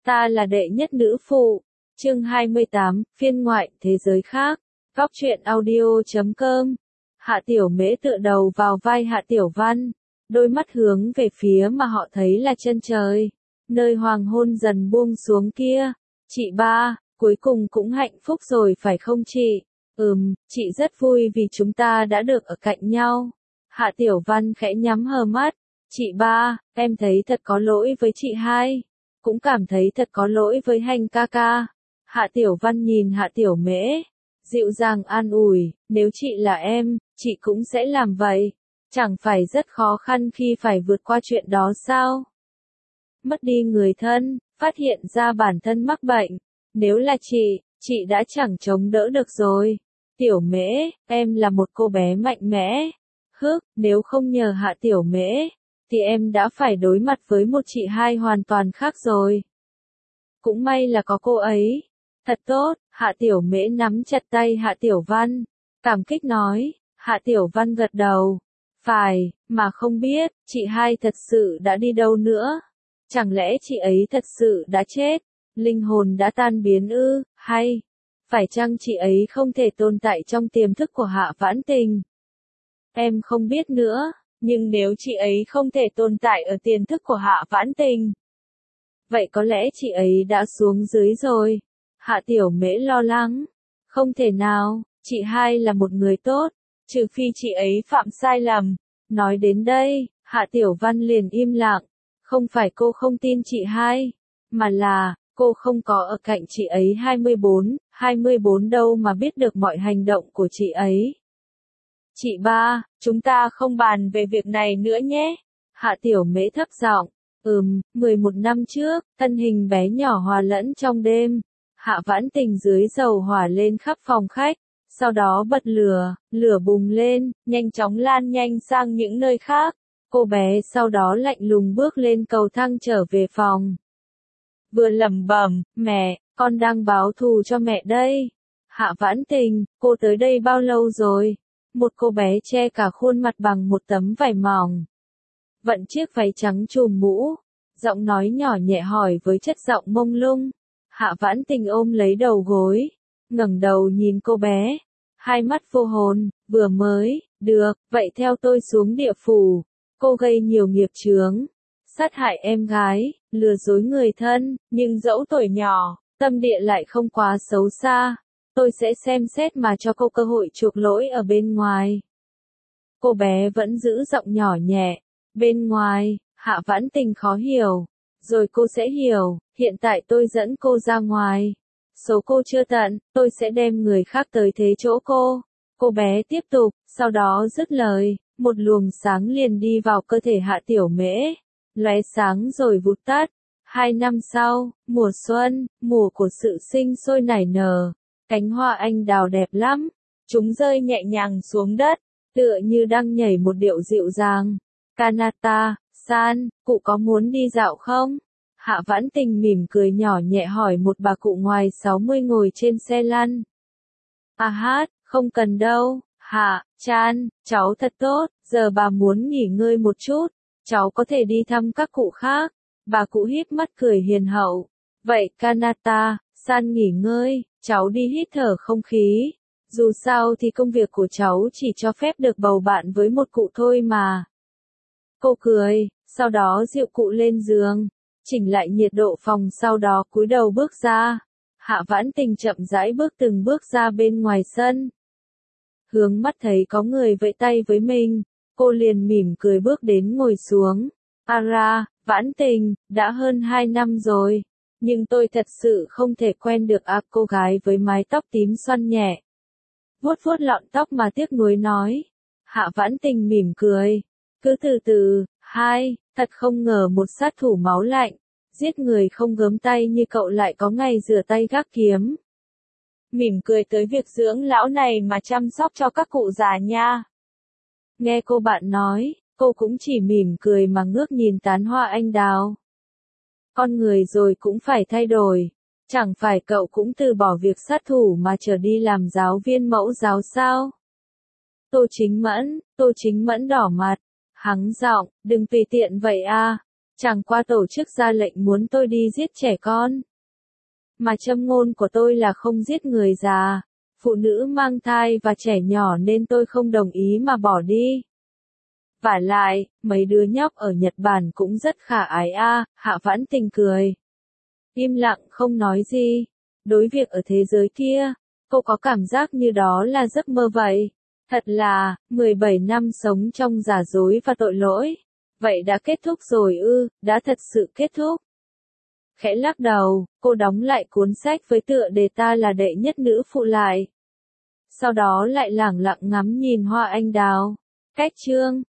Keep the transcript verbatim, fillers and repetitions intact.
Ta là đệ nhất nữ phụ. Chương hai mươi tám, phiên ngoại, thế giới khác. Góc truyện audio chấm com. Hạ Tiểu Mễ tựa đầu vào vai Hạ Tiểu Văn, đôi mắt hướng về phía mà họ thấy là chân trời, nơi hoàng hôn dần buông xuống kia. Chị ba, cuối cùng cũng hạnh phúc rồi phải không chị? Ừm, chị rất vui vì chúng ta đã được ở cạnh nhau. Hạ Tiểu Văn khẽ nhắm hờ mắt. Chị ba, em thấy thật có lỗi với chị hai. Cũng cảm thấy thật có lỗi với Hành ca ca. Hạ Tiểu Văn nhìn Hạ Tiểu Mễ, dịu dàng an ủi, nếu chị là em, chị cũng sẽ làm vậy. Chẳng phải rất khó khăn khi phải vượt qua chuyện đó sao? Mất đi người thân, phát hiện ra bản thân mắc bệnh. Nếu là chị, chị đã chẳng chống đỡ được rồi. Tiểu Mễ, em là một cô bé mạnh mẽ. Hức, nếu không nhờ Hạ Tiểu Mễ, thì em đã phải đối mặt với một chị hai hoàn toàn khác rồi. Cũng may là có cô ấy. Thật tốt, Hạ Tiểu Mễ nắm chặt tay Hạ Tiểu Văn, cảm kích nói. Hạ Tiểu Văn gật đầu. Phải, mà không biết, chị hai thật sự đã đi đâu nữa? Chẳng lẽ chị ấy thật sự đã chết? Linh hồn đã tan biến ư, hay? Phải chăng chị ấy không thể tồn tại trong tiềm thức của Hạ Vãn Tình? Em không biết nữa, nhưng nếu chị ấy không thể tồn tại ở tiềm thức của Hạ Vãn Tình, vậy có lẽ chị ấy đã xuống dưới rồi. Hạ Tiểu Mễ lo lắng. Không thể nào, chị hai là một người tốt, trừ phi chị ấy phạm sai lầm. Nói đến đây, Hạ Tiểu Văn liền im lặng. Không phải cô không tin chị hai, mà là, cô không có ở cạnh chị ấy hai mươi bốn, hai mươi bốn đâu mà biết được mọi hành động của chị ấy. Chị ba, chúng ta không bàn về việc này nữa nhé. Hạ Tiểu Mễ thấp giọng. Ừm, mười một năm trước, thân hình bé nhỏ hòa lẫn trong đêm. Hạ Vãn Tình dưới dầu hỏa lên khắp phòng khách, sau đó bật lửa, lửa bùng lên, nhanh chóng lan nhanh sang những nơi khác. Cô bé sau đó lạnh lùng bước lên cầu thang trở về phòng. Vừa lẩm bẩm, mẹ, con đang báo thù cho mẹ đây. Hạ Vãn Tình, cô tới đây bao lâu rồi? Một cô bé che cả khuôn mặt bằng một tấm vải mỏng, vận chiếc váy trắng trùm mũ, giọng nói nhỏ nhẹ hỏi với chất giọng mông lung. Hạ Vãn Tình ôm lấy đầu gối, ngẩng đầu nhìn cô bé, hai mắt vô hồn. Vừa mới, được, vậy theo tôi xuống địa phủ. Cô gây nhiều nghiệp chướng, sát hại em gái, lừa dối người thân, nhưng dẫu tuổi nhỏ, tâm địa lại không quá xấu xa. Tôi sẽ xem xét mà cho cô cơ hội chuộc lỗi ở bên ngoài. Cô bé vẫn giữ giọng nhỏ nhẹ. Bên ngoài, Hạ Vãn Tình khó hiểu. Rồi cô sẽ hiểu, hiện tại tôi dẫn cô ra ngoài. Số cô chưa tận, tôi sẽ đem người khác tới thế chỗ cô. Cô bé tiếp tục, sau đó dứt lời, một luồng sáng liền đi vào cơ thể Hạ Tiểu Mễ. Lóe sáng rồi vụt tắt. Hai năm sau, mùa xuân, mùa của sự sinh sôi nảy nở. Cánh hoa anh đào đẹp lắm. Chúng rơi nhẹ nhàng xuống đất, tựa như đang nhảy một điệu dịu dàng. Kanata, san, cụ có muốn đi dạo không? Hạ Vãn Tình mỉm cười nhỏ nhẹ hỏi một bà cụ ngoài sáu mươi ngồi trên xe lăn. À hát, không cần đâu, Hạ, chan, cháu thật tốt, giờ bà muốn nghỉ ngơi một chút, cháu có thể đi thăm các cụ khác. Bà cụ híp mắt cười hiền hậu. Vậy Kanata, san nghỉ ngơi, cháu đi hít thở không khí. Dù sao thì công việc của cháu chỉ cho phép được bầu bạn với một cụ thôi mà. Cô cười, sau đó dịu cụ lên giường, chỉnh lại nhiệt độ phòng, sau đó cúi đầu bước ra. Hạ Vãn Tình chậm rãi bước từng bước ra bên ngoài sân. Hướng mắt thấy có người vẫy tay với mình, cô liền mỉm cười bước đến ngồi xuống. Ara, Vãn Tình, đã hơn hai năm rồi, nhưng tôi thật sự không thể quen được à, cô gái với mái tóc tím xoăn nhẹ. Vuốt vuốt lọn tóc mà tiếc nuối nói. Hạ Vãn Tình mỉm cười. Cứ từ từ, hai, thật không ngờ một sát thủ máu lạnh, giết người không gớm tay như cậu lại có ngày rửa tay gác kiếm. Mỉm cười tới việc dưỡng lão này mà chăm sóc cho các cụ già nha. Nghe cô bạn nói, cô cũng chỉ mỉm cười mà ngước nhìn tán hoa anh đào. Con người rồi cũng phải thay đổi. Chẳng phải cậu cũng từ bỏ việc sát thủ mà trở đi làm giáo viên mẫu giáo sao? Tô Chính Mẫn, Tô Chính Mẫn đỏ mặt, hắng giọng, đừng tùy tiện vậy a. Chẳng qua tổ chức ra lệnh muốn tôi đi giết trẻ con. Mà châm ngôn của tôi là không giết người già, phụ nữ mang thai và trẻ nhỏ nên tôi không đồng ý mà bỏ đi. Vả lại, mấy đứa nhóc ở Nhật Bản cũng rất khả ái a, Hạ Vãn Tình cười. Im lặng không nói gì. Đối việc ở thế giới kia, cô có cảm giác như đó là giấc mơ vậy. Thật là, mười bảy năm sống trong giả dối và tội lỗi. Vậy đã kết thúc rồi ư, đã thật sự kết thúc. Khẽ lắc đầu, cô đóng lại cuốn sách với tựa đề ta là đệ nhất nữ phụ lại. Sau đó lại lẳng lặng ngắm nhìn hoa anh đào. Cách chương